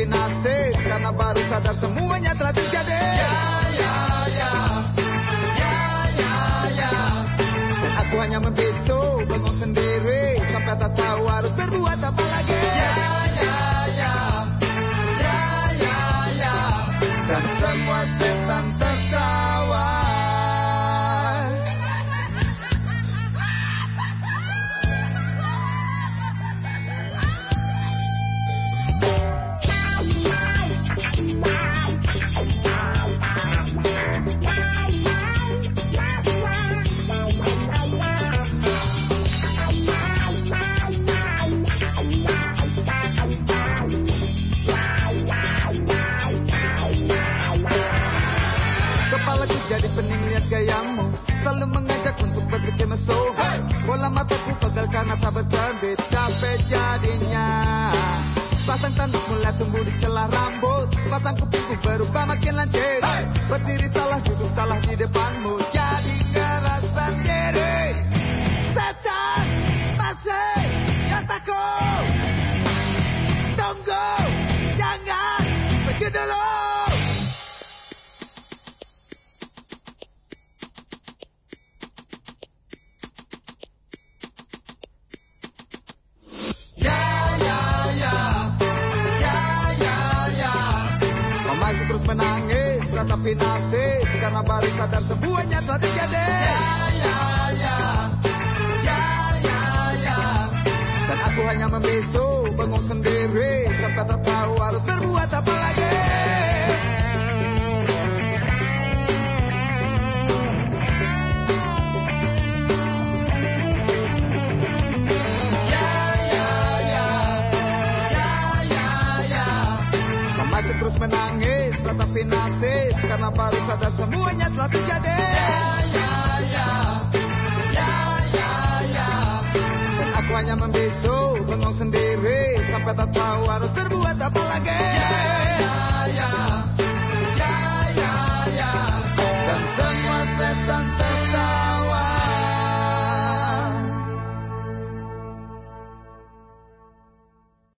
tapi nasib, karena baru sadar semuanya telah terjadi. Dan aku hanya membisu, bengong sendiri, sampai tak tahu harus berbuat apa lagi. Dan semua setan tertawa. Kepalaku jadi pening lihat gayamu, selalu mengajak untuk berpikir mesum. Bola mataku pegal karena tak berkedip, capek jadinya. Pasang tanduk mulai tumbuh di celah rambut, pasang kupingku berubah makin lancip. Berdiri salah, duduk salah di depanmu, jadi ngerasa diri. Setan masih yang takut. Tunggu, jangan pergi dulu. Kau masih terus menangis, ratapi nasib, karena baru sadar semuanya telah